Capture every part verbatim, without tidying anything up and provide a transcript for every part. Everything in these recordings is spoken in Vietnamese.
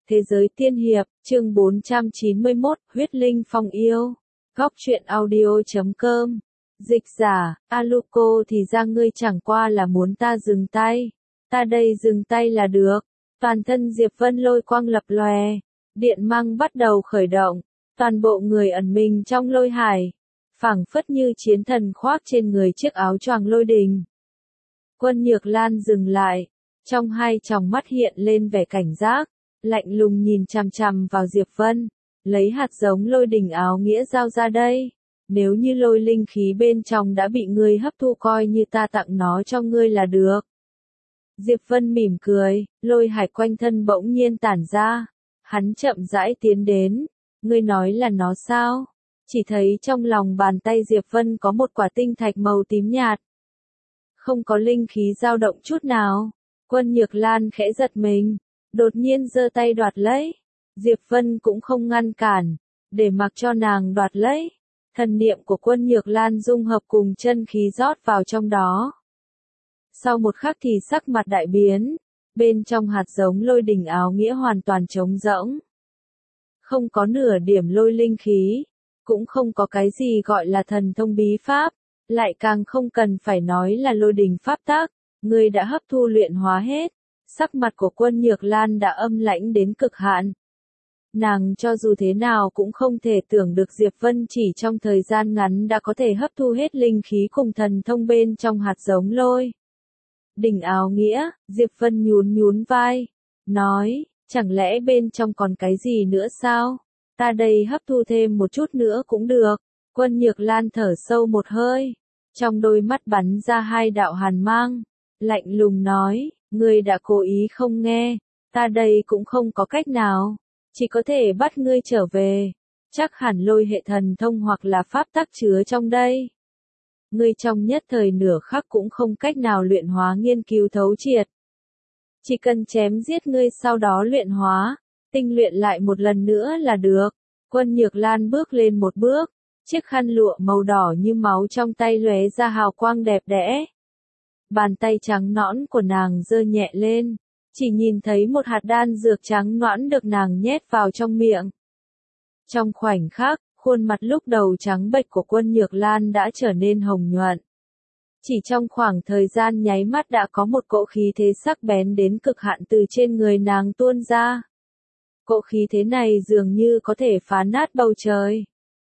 Thế giới tiên hiệp, chương bốn trăm chín mươi mốt, huyết linh phong yêu. Góc truyện audio chấm com. Dịch giả, Aluko thì ra ngươi chẳng qua là muốn ta dừng tay. Ta đây dừng tay là được. Toàn thân Diệp Vân lôi quang lập lòe. Điện mang bắt đầu khởi động. Toàn bộ người ẩn mình trong lôi hải. Phảng phất như chiến thần khoác trên người chiếc áo choàng lôi đình. Quân Nhược Lan dừng lại. Trong hai tròng mắt hiện lên vẻ cảnh giác. Lạnh lùng nhìn chằm chằm vào Diệp Vân, lấy hạt giống lôi đình áo nghĩa giao ra đây. Nếu như lôi linh khí bên trong đã bị ngươi hấp thu coi như ta tặng nó cho ngươi là được. Diệp Vân mỉm cười, lôi hải quanh thân bỗng nhiên tản ra. Hắn chậm rãi tiến đến, ngươi nói là nó sao? Chỉ thấy trong lòng bàn tay Diệp Vân có một quả tinh thạch màu tím nhạt. Không có linh khí dao động chút nào. Quân Nhược Lan khẽ giật mình. Đột nhiên giơ tay đoạt lấy, Diệp Vân cũng không ngăn cản, để mặc cho nàng đoạt lấy. Thần niệm của Quân Nhược Lan dung hợp cùng chân khí rót vào trong đó. Sau một khắc thì sắc mặt đại biến, bên trong hạt giống lôi đình áo nghĩa hoàn toàn trống rỗng. Không có nửa điểm lôi linh khí, cũng không có cái gì gọi là thần thông bí pháp, lại càng không cần phải nói là lôi đình pháp tác, người đã hấp thu luyện hóa hết. Sắc mặt của Quân Nhược Lan đã âm lãnh đến cực hạn. Nàng cho dù thế nào cũng không thể tưởng được Diệp Vân chỉ trong thời gian ngắn đã có thể hấp thu hết linh khí cùng thần thông bên trong hạt giống lôi. Đỉnh áo nghĩa, Diệp Vân nhún nhún vai, nói, chẳng lẽ bên trong còn cái gì nữa sao? Ta đây hấp thu thêm một chút nữa cũng được. Quân Nhược Lan thở sâu một hơi, trong đôi mắt bắn ra hai đạo hàn mang, lạnh lùng nói. Ngươi đã cố ý không nghe, ta đây cũng không có cách nào, chỉ có thể bắt ngươi trở về, chắc hẳn lôi hệ thần thông hoặc là pháp tắc chứa trong đây. Ngươi trong nhất thời nửa khắc cũng không cách nào luyện hóa nghiên cứu thấu triệt. Chỉ cần chém giết ngươi sau đó luyện hóa, tinh luyện lại một lần nữa là được. Quân Nhược Lan bước lên một bước, chiếc khăn lụa màu đỏ như máu trong tay lóe ra hào quang đẹp đẽ. Bàn tay trắng nõn của nàng giơ nhẹ lên, chỉ nhìn thấy một hạt đan dược trắng nõn được nàng nhét vào trong miệng. Trong khoảnh khắc, khuôn mặt lúc đầu trắng bệch của Quân Nhược Lan đã trở nên hồng nhuận. Chỉ trong khoảng thời gian nháy mắt đã có một cỗ khí thế sắc bén đến cực hạn từ trên người nàng tuôn ra. Cỗ khí thế này dường như có thể phá nát bầu trời.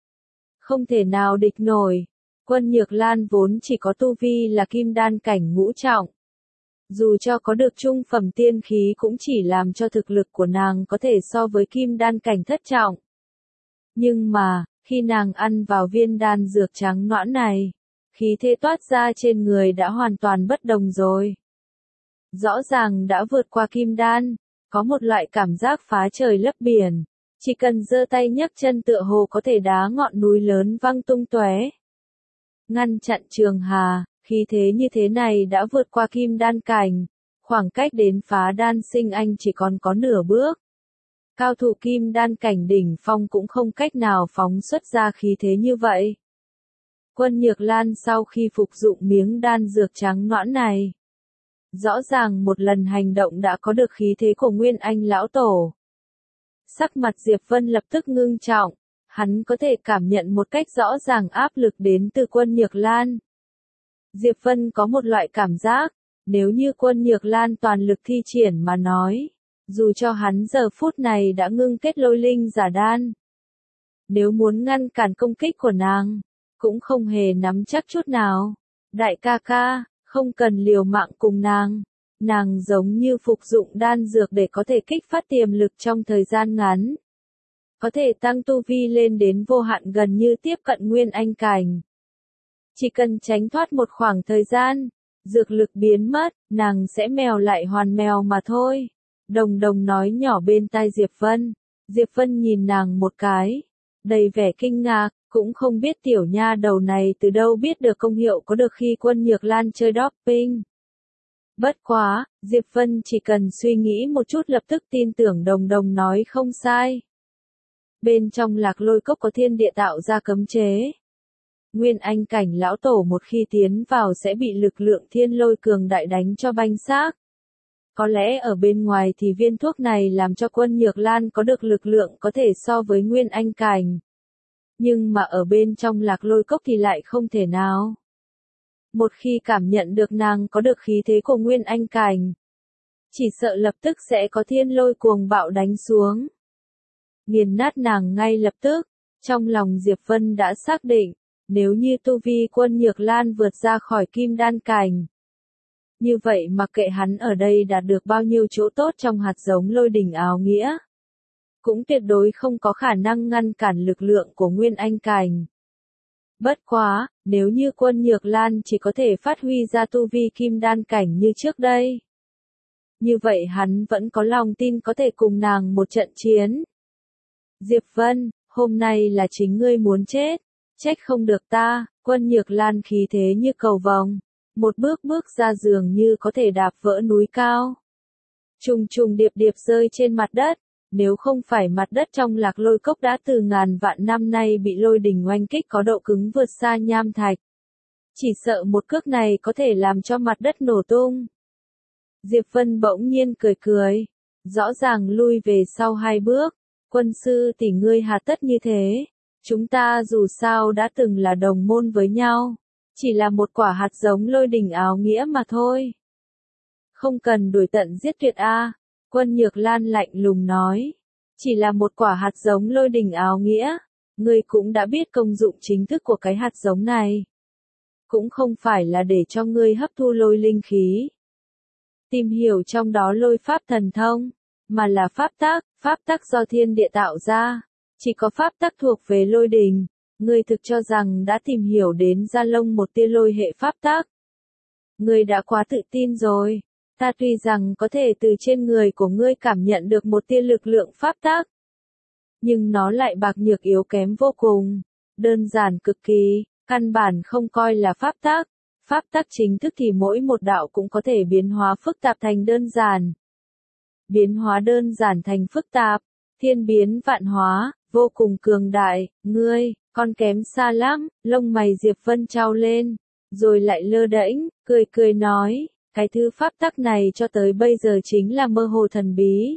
Không thể nào địch nổi. Quân Nhược Lan vốn chỉ có tu vi là kim đan cảnh ngũ trọng. Dù cho có được trung phẩm tiên khí cũng chỉ làm cho thực lực của nàng có thể so với kim đan cảnh thất trọng. Nhưng mà, khi nàng ăn vào viên đan dược trắng nõn này, khí thế toát ra trên người đã hoàn toàn bất đồng rồi. Rõ ràng đã vượt qua kim đan, có một loại cảm giác phá trời lấp biển, chỉ cần giơ tay nhấc chân tựa hồ có thể đá ngọn núi lớn văng tung tóe. Ngăn chặn trường hà, khí thế như thế này đã vượt qua kim đan cảnh, khoảng cách đến phá đan sinh anh chỉ còn có nửa bước. Cao thủ kim đan cảnh đỉnh phong cũng không cách nào phóng xuất ra khí thế như vậy. Quân Nhược Lan sau khi phục dụng miếng đan dược trắng nõn này, rõ ràng một lần hành động đã có được khí thế của Nguyên Anh lão tổ. Sắc mặt Diệp Vân lập tức ngưng trọng. Hắn có thể cảm nhận một cách rõ ràng áp lực đến từ Quân Nhược Lan. Diệp Vân có một loại cảm giác, nếu như Quân Nhược Lan toàn lực thi triển mà nói, dù cho hắn giờ phút này đã ngưng kết lôi linh giả đan. Nếu muốn ngăn cản công kích của nàng, cũng không hề nắm chắc chút nào. Đại ca ca, không cần liều mạng cùng nàng. Nàng giống như phục dụng đan dược để có thể kích phát tiềm lực trong thời gian ngắn. Có thể tăng tu vi lên đến vô hạn gần như tiếp cận Nguyên Anh cảnh. Chỉ cần tránh thoát một khoảng thời gian, dược lực biến mất, nàng sẽ mèo lại hoàn mèo mà thôi. Đồng đồng nói nhỏ bên tai Diệp Vân. Diệp Vân nhìn nàng một cái, đầy vẻ kinh ngạc, cũng không biết tiểu nha đầu này từ đâu biết được công hiệu có được khi Quân Nhược Lan chơi doping. Bất quá, Diệp Vân chỉ cần suy nghĩ một chút lập tức tin tưởng đồng đồng nói không sai. Bên trong lạc lôi cốc có thiên địa tạo ra cấm chế. Nguyên Anh cảnh lão tổ một khi tiến vào sẽ bị lực lượng thiên lôi cường đại đánh cho banh xác. Có lẽ ở bên ngoài thì viên thuốc này làm cho Quân Nhược Lan có được lực lượng có thể so với Nguyên Anh Cảnh. Nhưng mà ở bên trong Lạc Lôi Cốc thì lại không thể nào. Một khi cảm nhận được nàng có được khí thế của Nguyên Anh Cảnh, chỉ sợ lập tức sẽ có thiên lôi cuồng bạo đánh xuống, nghiền nát nàng ngay lập tức. Trong lòng Diệp Vân đã xác định, nếu như tu vi Quân Nhược Lan vượt ra khỏi Kim Đan Cảnh, như vậy mặc kệ hắn ở đây đạt được bao nhiêu chỗ tốt trong hạt giống lôi đỉnh áo nghĩa, cũng tuyệt đối không có khả năng ngăn cản lực lượng của Nguyên Anh Cảnh. Bất quá, nếu như Quân Nhược Lan chỉ có thể phát huy ra tu vi Kim Đan Cảnh như trước đây, như vậy hắn vẫn có lòng tin có thể cùng nàng một trận chiến. Diệp Vân, hôm nay là chính ngươi muốn chết, trách không được ta. Quân Nhược Lan khí thế như cầu vồng, một bước bước ra dường như có thể đạp vỡ núi cao. Trùng trùng điệp điệp rơi trên mặt đất, nếu không phải mặt đất trong Lạc Lôi Cốc đã từ ngàn vạn năm nay bị lôi đình oanh kích có độ cứng vượt xa nham thạch, chỉ sợ một cước này có thể làm cho mặt đất nổ tung. Diệp Vân bỗng nhiên cười cười, rõ ràng lui về sau hai bước. Quân sư tỷ ngươi hà tất như thế, chúng ta dù sao đã từng là đồng môn với nhau, chỉ là một quả hạt giống lôi đình áo nghĩa mà thôi. Không cần đuổi tận giết tuyệt a. Quân Nhược Lan lạnh lùng nói, chỉ là một quả hạt giống lôi đình áo nghĩa, ngươi cũng đã biết công dụng chính thức của cái hạt giống này. Cũng không phải là để cho ngươi hấp thu lôi linh khí, tìm hiểu trong đó lôi pháp thần thông, mà là pháp tắc, pháp tắc do thiên địa tạo ra, chỉ có pháp tắc thuộc về lôi đình. Ngươi thực cho rằng đã tìm hiểu đến Gia Long một tia lôi hệ pháp tắc. Ngươi đã quá tự tin rồi, ta tuy rằng có thể từ trên người của ngươi cảm nhận được một tia lực lượng pháp tắc, nhưng nó lại bạc nhược yếu kém vô cùng, đơn giản cực kỳ, căn bản không coi là pháp tắc. Pháp tắc chính thức thì mỗi một đạo cũng có thể biến hóa phức tạp thành đơn giản. Biến hóa đơn giản thành phức tạp, thiên biến vạn hóa, vô cùng cường đại. Ngươi, còn kém xa lắm. Lông mày Diệp Vân trao lên, rồi lại lơ đễnh, cười cười nói, cái thứ pháp tắc này cho tới bây giờ chính là mơ hồ thần bí.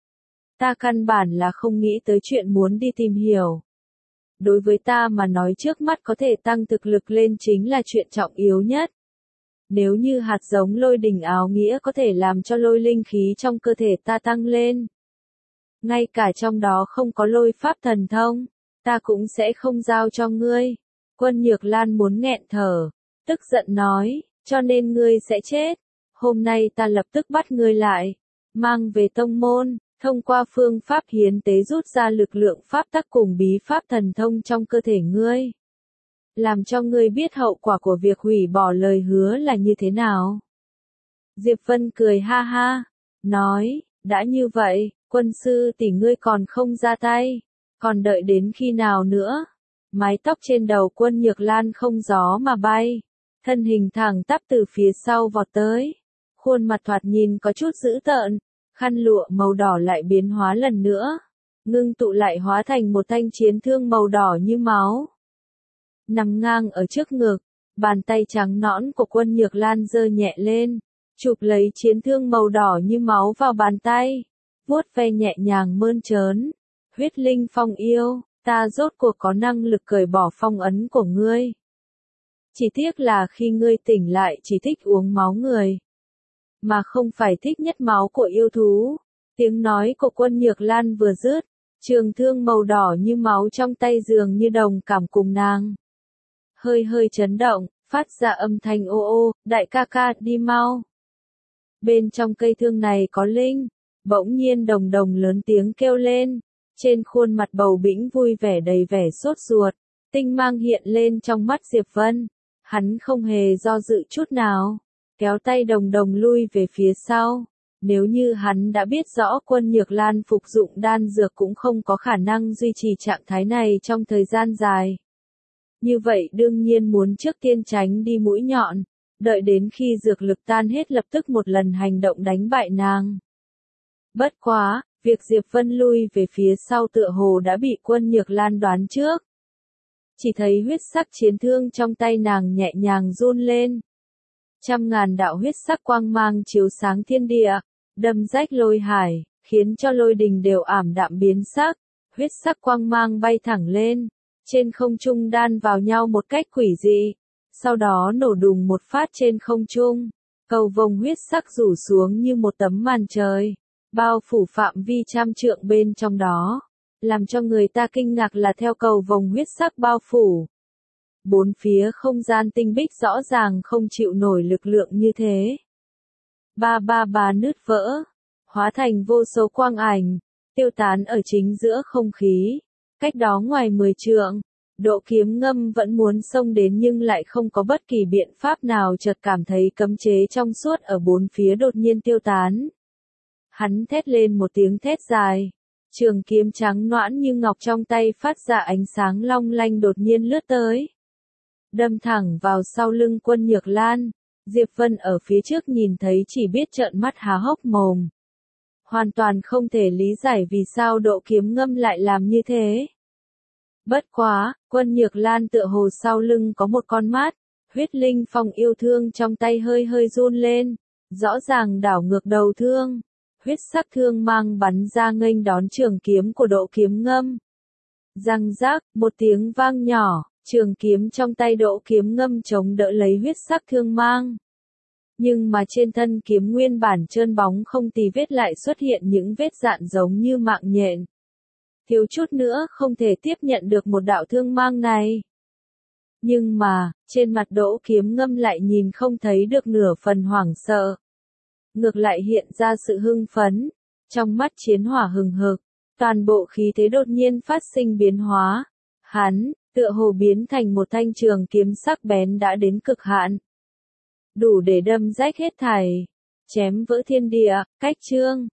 Ta căn bản là không nghĩ tới chuyện muốn đi tìm hiểu. Đối với ta mà nói trước mắt có thể tăng thực lực lên chính là chuyện trọng yếu nhất. Nếu như hạt giống lôi đình áo nghĩa có thể làm cho lôi linh khí trong cơ thể ta tăng lên, ngay cả trong đó không có lôi pháp thần thông, ta cũng sẽ không giao cho ngươi. Quân Nhược Lan muốn nghẹn thở, tức giận nói, cho nên ngươi sẽ chết. Hôm nay ta lập tức bắt ngươi lại, mang về tông môn, thông qua phương pháp hiến tế rút ra lực lượng pháp tắc cùng bí pháp thần thông trong cơ thể ngươi. Làm cho ngươi biết hậu quả của việc hủy bỏ lời hứa là như thế nào. Diệp Vân cười ha ha, nói, đã như vậy, quân sư tỷ ngươi còn không ra tay, còn đợi đến khi nào nữa. Mái tóc trên đầu Quân Nhược Lan không gió mà bay, thân hình thẳng tắp từ phía sau vọt tới, khuôn mặt thoạt nhìn có chút dữ tợn, khăn lụa màu đỏ lại biến hóa lần nữa, ngưng tụ lại hóa thành một thanh chiến thương màu đỏ như máu. Nằm ngang ở trước ngực, bàn tay trắng nõn của Quân Nhược Lan giơ nhẹ lên, chụp lấy chiến thương màu đỏ như máu vào bàn tay, vuốt ve nhẹ nhàng mơn trớn. Huyết linh phong yêu, ta rốt cuộc có năng lực cởi bỏ phong ấn của ngươi. Chỉ tiếc là khi ngươi tỉnh lại chỉ thích uống máu người, mà không phải thích nhất máu của yêu thú. Tiếng nói của Quân Nhược Lan vừa dứt, trường thương màu đỏ như máu trong tay dường như đồng cảm cùng nàng. Hơi hơi chấn động, phát ra âm thanh ô ô, đại ca ca đi mau. Bên trong cây thương này có linh, bỗng nhiên đồng đồng lớn tiếng kêu lên, trên khuôn mặt bầu bĩnh vui vẻ đầy vẻ sốt ruột, tinh mang hiện lên trong mắt Diệp Vân, hắn không hề do dự chút nào, kéo tay đồng đồng lui về phía sau. Nếu như hắn đã biết rõ Quân Nhược Lan phục dụng đan dược cũng không có khả năng duy trì trạng thái này trong thời gian dài, như vậy đương nhiên muốn trước tiên tránh đi mũi nhọn, đợi đến khi dược lực tan hết lập tức một lần hành động đánh bại nàng. Bất quá, việc Diệp Vân lui về phía sau tựa hồ đã bị Quân Nhược Lan đoán trước. Chỉ thấy huyết sắc chiến thương trong tay nàng nhẹ nhàng run lên. Trăm ngàn đạo huyết sắc quang mang chiếu sáng thiên địa, đâm rách lôi hải, khiến cho lôi đình đều ảm đạm biến sắc, huyết sắc quang mang bay thẳng lên, trên không trung đan vào nhau một cách quỷ dị, sau đó nổ đùng một phát trên không trung, cầu vồng huyết sắc rủ xuống như một tấm màn trời, bao phủ phạm vi trăm trượng bên trong đó, làm cho người ta kinh ngạc là theo cầu vồng huyết sắc bao phủ. Bốn phía không gian tinh bích rõ ràng không chịu nổi lực lượng như thế. Ba ba ba nứt vỡ, hóa thành vô số quang ảnh, tiêu tán ở chính giữa không khí. Cách đó ngoài mười trượng, Độ Kiếm Ngâm vẫn muốn xông đến nhưng lại không có bất kỳ biện pháp nào, chợt cảm thấy cấm chế trong suốt ở bốn phía đột nhiên tiêu tán. Hắn thét lên một tiếng thét dài, trường kiếm trắng nõn như ngọc trong tay phát ra ánh sáng long lanh đột nhiên lướt tới, đâm thẳng vào sau lưng Quân Nhược Lan. Diệp Vân ở phía trước nhìn thấy chỉ biết trợn mắt há hốc mồm. Hoàn toàn không thể lý giải vì sao Độ Kiếm Ngâm lại làm như thế. Bất quá, Quân Nhược Lan tựa hồ sau lưng có một con mắt, huyết linh phong yêu thương trong tay hơi hơi run lên, rõ ràng đảo ngược đầu thương, huyết sắc thương mang bắn ra nghênh đón trường kiếm của Độ Kiếm Ngâm. Răng rác, một tiếng vang nhỏ, trường kiếm trong tay Độ Kiếm Ngâm chống đỡ lấy huyết sắc thương mang. Nhưng mà trên thân kiếm nguyên bản trơn bóng không tì vết lại xuất hiện những vết dạn giống như mạng nhện. Thiếu chút nữa không thể tiếp nhận được một đạo thương mang này. Nhưng mà, trên mặt Độ Kiếm Ngâm lại nhìn không thấy được nửa phần hoảng sợ. Ngược lại hiện ra sự hưng phấn, trong mắt chiến hỏa hừng hực, toàn bộ khí thế đột nhiên phát sinh biến hóa. Hắn, tựa hồ biến thành một thanh trường kiếm sắc bén đã đến cực hạn. Đủ để đâm rách hết thảy, chém vỡ thiên địa, cách chương.